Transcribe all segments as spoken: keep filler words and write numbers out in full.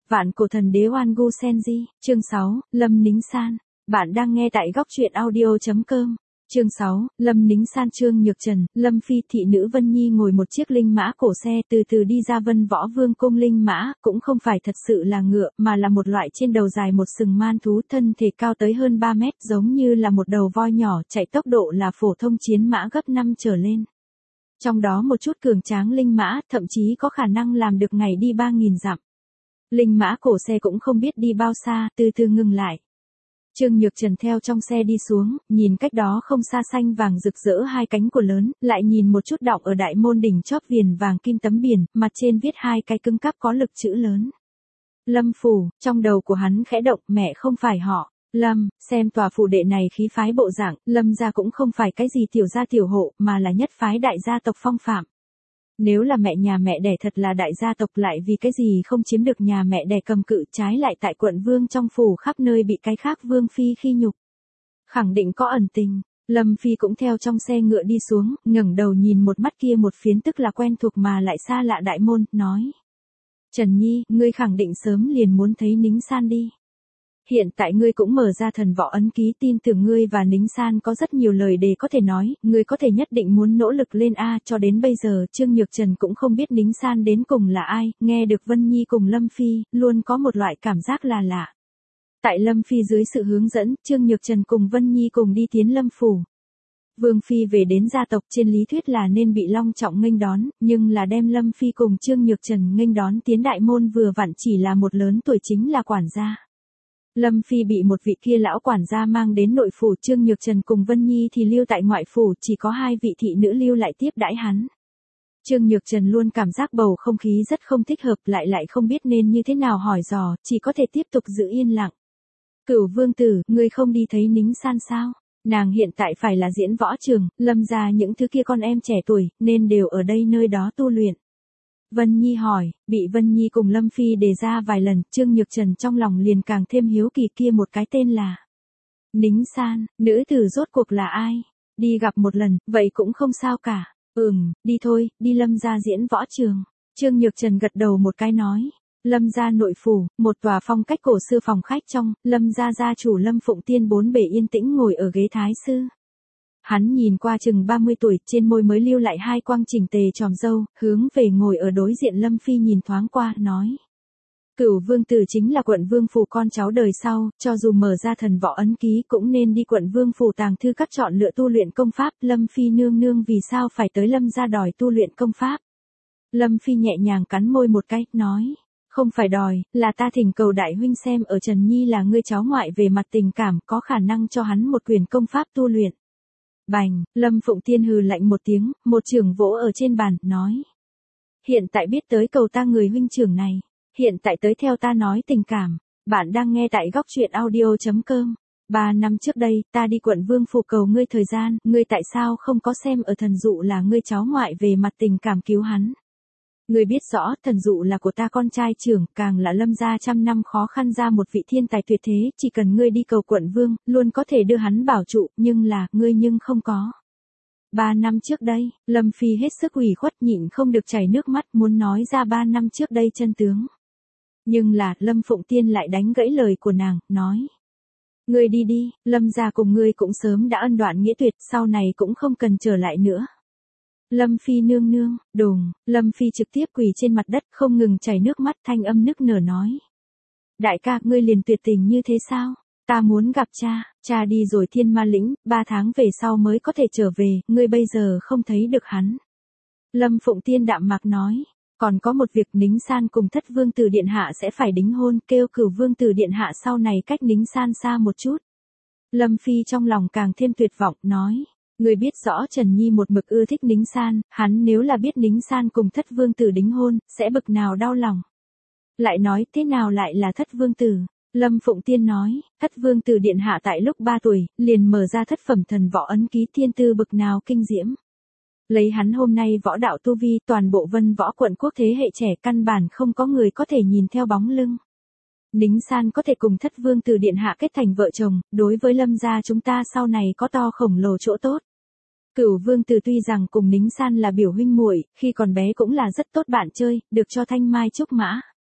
Vạn cổ thần đế Oan Gu Senji, chương sáu, Lâm Nính San. Bạn đang nghe tại góc truyện audio chấm com. Chương sáu, Lâm Nính San. Trương Nhược Trần, Lâm Phi thị nữ Vân Nhi ngồi một chiếc linh mã cổ xe từ từ đi ra Vân Võ Vương cung. Linh mã cũng không phải thật sự là ngựa mà là một loại trên đầu dài một sừng man thú, thân thể cao tới hơn ba mét, giống như là một đầu voi nhỏ, chạy tốc độ là phổ thông chiến mã gấp năm trở lên. Trong đó một chút cường tráng linh mã thậm chí có khả năng làm được ngày đi ba nghìn dặm. Linh mã cổ xe cũng không biết đi bao xa, từ từ ngừng lại. Trương Nhược Trần theo trong xe đi xuống, nhìn cách đó không xa xanh vàng rực rỡ hai cánh của lớn, lại nhìn một chút đọng ở đại môn đỉnh chóp viền vàng kim tấm biển, mặt trên viết hai cái cứng cáp có lực chữ lớn. Lâm phủ, trong đầu của hắn khẽ động, mẹ không phải họ Lâm, xem tòa phủ đệ này khí phái bộ dạng, Lâm gia cũng không phải cái gì tiểu gia tiểu hộ, mà là nhất phái đại gia tộc phong phạm. Nếu là mẹ nhà mẹ đẻ thật là đại gia tộc, lại vì cái gì không chiếm được nhà mẹ đẻ cầm cự, trái lại tại quận vương trong phủ khắp nơi bị cái khác vương phi khi nhục. Khẳng định có ẩn tình. Lâm Phi cũng theo trong xe ngựa đi xuống, ngẩng đầu nhìn một mắt kia một phiến tức là quen thuộc mà lại xa lạ đại môn, nói: Trần Nhi, ngươi khẳng định sớm liền muốn thấy Nính San đi. Hiện tại ngươi cũng mở ra thần võ ấn ký, tin tưởng ngươi và Nính San có rất nhiều lời để có thể nói, ngươi có thể nhất định muốn nỗ lực lên a. Cho đến bây giờ Trương Nhược Trần cũng không biết Nính San đến cùng là ai, nghe được Vân Nhi cùng Lâm Phi, luôn có một loại cảm giác là lạ. Tại Lâm Phi dưới sự hướng dẫn, Trương Nhược Trần cùng Vân Nhi cùng đi tiến Lâm phủ. Vương Phi về đến gia tộc trên lý thuyết là nên bị long trọng nghênh đón, nhưng là đem Lâm Phi cùng Trương Nhược Trần nghênh đón tiến đại môn vừa vặn chỉ là một lớn tuổi chính là quản gia. Lâm Phi bị một vị kia lão quản gia mang đến nội phủ, Trương Nhược Trần cùng Vân Nhi thì lưu tại ngoại phủ, chỉ có hai vị thị nữ lưu lại tiếp đãi hắn. Trương Nhược Trần luôn cảm giác bầu không khí rất không thích hợp, lại lại không biết nên như thế nào hỏi dò, chỉ có thể tiếp tục giữ yên lặng. Cửu vương tử, ngươi không đi thấy Nính San sao? Nàng hiện tại phải là diễn võ trường, Lâm gia những thứ kia con em trẻ tuổi, nên đều ở đây nơi đó tu luyện. Vân Nhi hỏi, bị Vân Nhi cùng Lâm Phi đề ra vài lần, Trương Nhược Trần trong lòng liền càng thêm hiếu kỳ, kia một cái tên là Nính San, nữ tử rốt cuộc là ai? Đi gặp một lần, vậy cũng không sao cả. Ừm, đi thôi, đi Lâm gia diễn võ trường. Trương Nhược Trần gật đầu một cái nói. Lâm gia nội phủ, một tòa phong cách cổ xưa phòng khách trong, Lâm gia gia chủ Lâm Phụng Tiên bốn bề yên tĩnh ngồi ở ghế thái sư. Hắn nhìn qua chừng ba mươi tuổi, trên môi mới lưu lại hai quang chỉnh tề tròm râu, hướng về ngồi ở đối diện Lâm Phi nhìn thoáng qua, nói: Cửu vương tử chính là quận vương phủ con cháu đời sau, cho dù mở ra thần võ ấn ký cũng nên đi quận vương phủ tàng thư các chọn lựa tu luyện công pháp. Lâm Phi nương nương vì sao phải tới Lâm gia đòi tu luyện công pháp? Lâm Phi nhẹ nhàng cắn môi một cái, nói: Không phải đòi, là ta thỉnh cầu đại huynh xem ở Trần Nhi là ngươi cháu ngoại về mặt tình cảm, có khả năng cho hắn một quyền công pháp tu luyện. Bành, Lâm Phụng Tiên hừ lạnh một tiếng, một chưởng vỗ ở trên bàn, nói: Hiện tại biết tới cầu ta người huynh trưởng này, hiện tại tới theo ta nói tình cảm. Bạn đang nghe tại góc truyện audio chấm com. Ba năm trước đây, ta đi quận vương phủ cầu ngươi thời gian, ngươi tại sao không có xem ở thần dụ là ngươi cháu ngoại về mặt tình cảm cứu hắn? Ngươi biết rõ, thần dụ là của ta con trai trưởng, càng là Lâm gia trăm năm khó khăn ra một vị thiên tài tuyệt thế, chỉ cần ngươi đi cầu quận vương, luôn có thể đưa hắn bảo trụ, nhưng là, ngươi nhưng không có. Ba năm trước đây, Lâm Phi hết sức ủy khuất, nhịn không được chảy nước mắt, muốn nói ra ba năm trước đây chân tướng. Nhưng là, Lâm Phụng Tiên lại đánh gãy lời của nàng, nói: Ngươi đi đi, Lâm gia cùng ngươi cũng sớm đã ân đoạn nghĩa tuyệt, sau này cũng không cần trở lại nữa. Lâm Phi nương nương, đùng, Lâm Phi trực tiếp quỳ trên mặt đất, không ngừng chảy nước mắt, thanh âm nức nở nói: Đại ca, ngươi liền tuyệt tình như thế sao? Ta muốn gặp cha, cha đi rồi thiên ma lĩnh, ba tháng về sau mới có thể trở về, ngươi bây giờ không thấy được hắn. Lâm Phụng Tiên đạm mạc nói: Còn có một việc, Nính San cùng thất vương tử điện hạ sẽ phải đính hôn, kêu Cửu vương tử điện hạ sau này cách Nính San xa một chút. Lâm Phi trong lòng càng thêm tuyệt vọng, nói: Ngươi biết rõ Trần Nhi một mực ưa thích Nính San, hắn nếu là biết Nính San cùng thất vương tử đính hôn, sẽ bực nào đau lòng. Lại nói, thế nào lại là thất vương tử? Lâm Phụng Tiên nói: Thất vương tử điện hạ tại lúc ba tuổi, liền mở ra thất phẩm thần võ ấn ký, thiên tư bực nào kinh diễm. Lấy hắn hôm nay võ đạo tu vi, toàn bộ Vân Võ quận quốc thế hệ trẻ căn bản không có người có thể nhìn theo bóng lưng. Nính San có thể cùng thất vương tử điện hạ kết thành vợ chồng, đối với Lâm gia chúng ta sau này có to khổng lồ chỗ tốt. Cửu vương tử tuy rằng cùng Nính San là biểu huynh muội, khi còn bé cũng là rất tốt bạn chơi, được cho thanh mai trúc mã.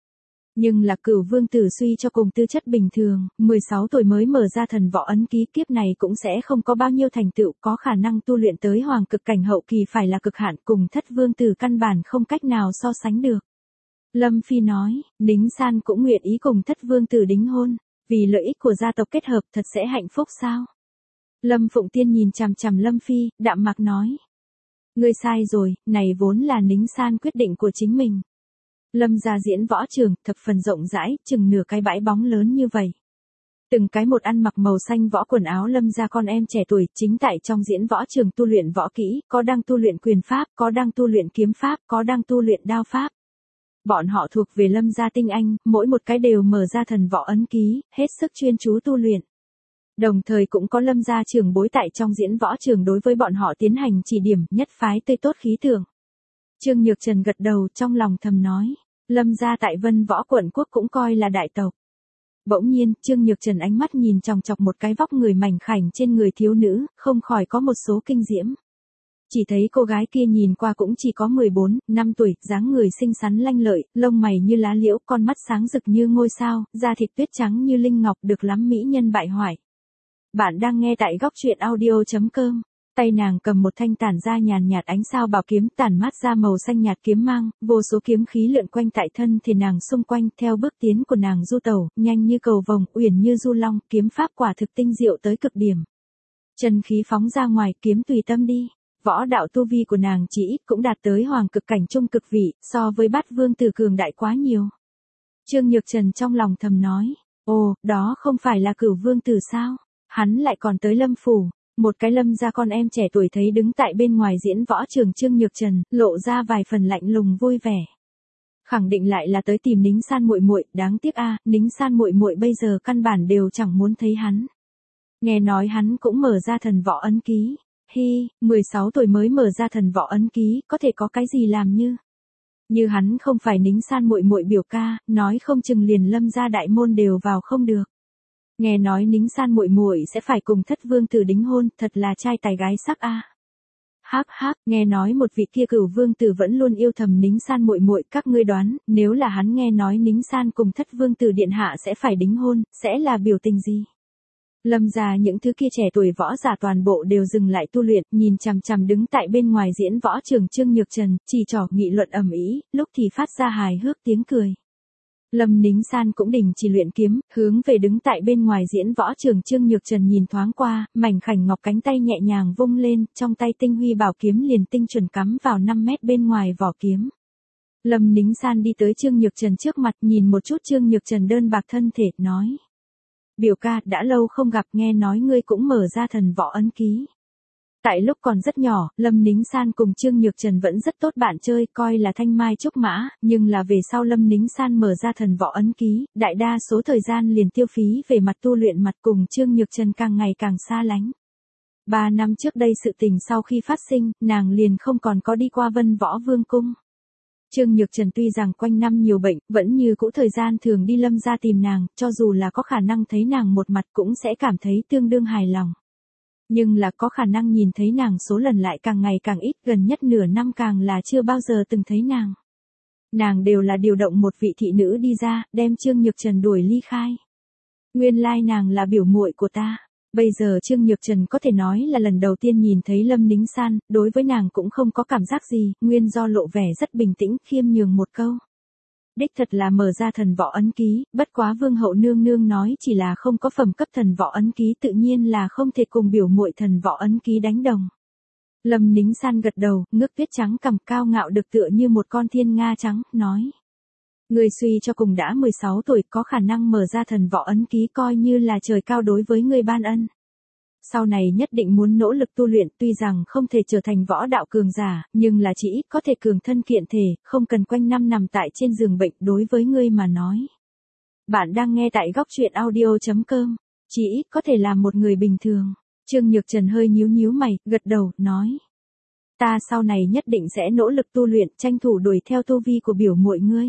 Nhưng là Cửu Vương Tử suy cho cùng tư chất bình thường, mười sáu tuổi mới mở ra thần võ ấn ký, kiếp này cũng sẽ không có bao nhiêu thành tựu, có khả năng tu luyện tới hoàng cực cảnh hậu kỳ phải là cực hạn, cùng Thất Vương Tử căn bản không cách nào so sánh được. Lâm Phi nói, Nính San cũng nguyện ý cùng Thất Vương Tử đính hôn, vì lợi ích của gia tộc kết hợp thật sẽ hạnh phúc sao? Lâm Phụng Tiên nhìn chằm chằm Lâm Phi, đạm mạc nói. Ngươi sai rồi, này vốn là Nính San quyết định của chính mình. Lâm gia diễn võ trường, thập phần rộng rãi, chừng nửa cái bãi bóng lớn như vậy. Từng cái một ăn mặc màu xanh võ quần áo Lâm gia con em trẻ tuổi, chính tại trong diễn võ trường tu luyện võ kỹ, có đang tu luyện quyền pháp, có đang tu luyện kiếm pháp, có đang tu luyện đao pháp. Bọn họ thuộc về Lâm gia tinh anh, mỗi một cái đều mở ra thần võ ấn ký, hết sức chuyên chú tu luyện. Đồng thời cũng có Lâm gia trưởng bối tại trong diễn võ trường đối với bọn họ tiến hành chỉ điểm, nhất phái tươi tốt khí tượng. Trương Nhược Trần gật đầu, trong lòng thầm nói, Lâm gia tại Vân Võ quận quốc cũng coi là đại tộc. Bỗng nhiên, Trương Nhược Trần ánh mắt nhìn chòng chọc một cái vóc người mảnh khảnh trên người thiếu nữ, không khỏi có một số kinh diễm. Chỉ thấy cô gái kia nhìn qua cũng chỉ có mười bốn, năm tuổi, dáng người xinh xắn lanh lợi, lông mày như lá liễu, con mắt sáng rực như ngôi sao, da thịt tuyết trắng như linh ngọc, được lắm mỹ nhân bại hoại. Bạn đang nghe tại góc truyện audio chấm com. Tay nàng cầm một thanh tản ra nhàn nhạt ánh sao bảo kiếm, tản mát ra màu xanh nhạt kiếm mang, vô số kiếm khí lượn quanh tại thân thể nàng xung quanh, theo bước tiến của nàng du tẩu, nhanh như cầu vồng, uyển như du long, kiếm pháp quả thực tinh diệu tới cực điểm. Chân khí phóng ra ngoài, kiếm tùy tâm đi. Võ đạo tu vi của nàng chỉ ít cũng đạt tới hoàng cực cảnh trung cực vị, so với Bát Vương Tử cường đại quá nhiều. Trương Nhược Trần trong lòng thầm nói, ồ, đó không phải là Cửu Vương Tử sao? Hắn lại còn tới Lâm phủ. Một cái Lâm gia con em trẻ tuổi thấy đứng tại bên ngoài diễn võ trường Trương Nhược Trần, lộ ra vài phần lạnh lùng vui vẻ. Khẳng định lại là tới tìm Nính San muội muội, đáng tiếc a, Nính San muội muội bây giờ căn bản đều chẳng muốn thấy hắn. Nghe nói hắn cũng mở ra thần võ ấn ký. Hi, mười sáu tuổi mới mở ra thần võ ấn ký, có thể có cái gì làm như? Như hắn không phải Nính San muội muội biểu ca, nói không chừng liền Lâm gia đại môn đều vào không được. Nghe nói Nính San muội muội sẽ phải cùng Thất Vương Tử đính hôn, thật là trai tài gái sắc a. Hắc hắc, nghe nói một vị kia Cửu Vương Tử vẫn luôn yêu thầm Nính San muội muội, các ngươi đoán, nếu là hắn nghe nói Nính San cùng Thất Vương Tử điện hạ sẽ phải đính hôn, sẽ là biểu tình gì? Lâm gia những thứ kia trẻ tuổi võ giả toàn bộ đều dừng lại tu luyện, nhìn chằm chằm đứng tại bên ngoài diễn võ trường Trương Nhược Trần, chỉ trỏ nghị luận ầm ĩ, lúc thì phát ra hài hước tiếng cười. Lâm Nính San cũng đình chỉ luyện kiếm, hướng về đứng tại bên ngoài diễn võ trường Trương Nhược Trần nhìn thoáng qua, mảnh khảnh ngọc cánh tay nhẹ nhàng vung lên, trong tay tinh huy bảo kiếm liền tinh chuẩn cắm vào năm mét bên ngoài vỏ kiếm. Lâm Nính San đi tới Trương Nhược Trần trước mặt, nhìn một chút Trương Nhược Trần đơn bạc thân thể, nói. Biểu ca, đã lâu không gặp, nghe nói ngươi cũng mở ra thần võ ấn ký. Tại lúc còn rất nhỏ, Lâm Nính San cùng Trương Nhược Trần vẫn rất tốt bạn chơi, coi là thanh mai trúc mã, nhưng là về sau Lâm Nính San mở ra thần võ ấn ký, đại đa số thời gian liền tiêu phí về mặt tu luyện, mặt cùng Trương Nhược Trần càng ngày càng xa lánh. Ba năm trước đây sự tình sau khi phát sinh, nàng liền không còn có đi qua Vân Võ Vương cung. Trương Nhược Trần tuy rằng quanh năm nhiều bệnh, vẫn như cũ thời gian thường đi Lâm gia tìm nàng, cho dù là có khả năng thấy nàng một mặt cũng sẽ cảm thấy tương đương hài lòng. Nhưng là có khả năng nhìn thấy nàng số lần lại càng ngày càng ít, gần nhất nửa năm càng là chưa bao giờ từng thấy nàng. Nàng đều là điều động một vị thị nữ đi ra, đem Trương Nhược Trần đuổi ly khai. Nguyên lai nàng là biểu muội của ta. Bây giờ Trương Nhược Trần có thể nói là lần đầu tiên nhìn thấy Lâm Nính San, đối với nàng cũng không có cảm giác gì, nguyên do lộ vẻ rất bình tĩnh, khiêm nhường một câu. Đích thật là mở ra thần võ ấn ký, bất quá Vương hậu nương nương nói chỉ là không có phẩm cấp thần võ ấn ký, tự nhiên là không thể cùng biểu muội thần võ ấn ký đánh đồng. Lâm Nính San gật đầu, ngước tuyết trắng cằm cao ngạo được tựa như một con thiên nga trắng, nói. Người suy cho cùng đã mười sáu tuổi, có khả năng mở ra thần võ ấn ký, coi như là trời cao đối với người ban ân. Sau này nhất định muốn nỗ lực tu luyện, tuy rằng không thể trở thành võ đạo cường giả, nhưng là chỉ ít có thể cường thân kiện thể, không cần quanh năm nằm tại trên giường bệnh, đối với ngươi mà nói. Bạn đang nghe tại góc truyện audio chấm com, chỉ ít có thể làm một người bình thường. Trương Nhược Trần hơi nhíu nhíu mày, gật đầu, nói. Ta sau này nhất định sẽ nỗ lực tu luyện, tranh thủ đuổi theo tu vi của biểu muội ngươi.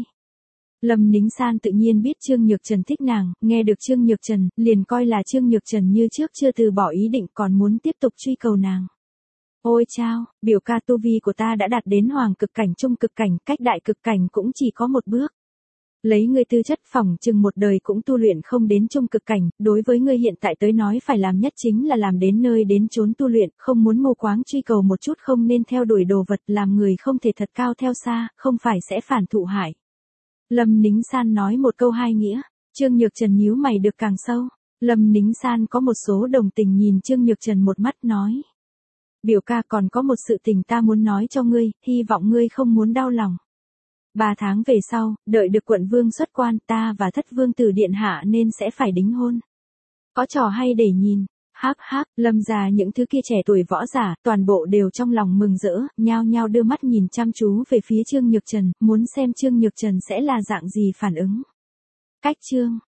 Lâm Nính San tự nhiên biết Trương Nhược Trần thích nàng, nghe được Trương Nhược Trần, liền coi là Trương Nhược Trần như trước chưa từ bỏ ý định, còn muốn tiếp tục truy cầu nàng. Ôi chao, biểu ca, tu vi của ta đã đạt đến hoàng cực cảnh trung cực cảnh, cách đại cực cảnh cũng chỉ có một bước. Lấy ngươi tư chất phỏng chừng một đời cũng tu luyện không đến trung cực cảnh, đối với ngươi hiện tại tới nói phải làm nhất chính là làm đến nơi đến chốn tu luyện, không muốn mù quáng truy cầu một chút không nên theo đuổi đồ vật, làm người không thể thật cao theo xa, không phải sẽ phản thụ hại. Lâm Nính San nói một câu hai nghĩa, Trương Nhược Trần nhíu mày được càng sâu. Lâm Nính San có một số đồng tình nhìn Trương Nhược Trần một mắt nói. Biểu ca còn có một sự tình ta muốn nói cho ngươi, hy vọng ngươi không muốn đau lòng. Ba tháng về sau, đợi được quận vương xuất quan, ta và thất vương tử điện hạ nên sẽ phải đính hôn. Có trò hay để nhìn, háp háp, Lâm gia những thứ kia trẻ tuổi võ giả, toàn bộ đều trong lòng mừng rỡ, nhao nhao đưa mắt nhìn chăm chú về phía Trương Nhược Trần, muốn xem Trương Nhược Trần sẽ là dạng gì phản ứng. Cách chương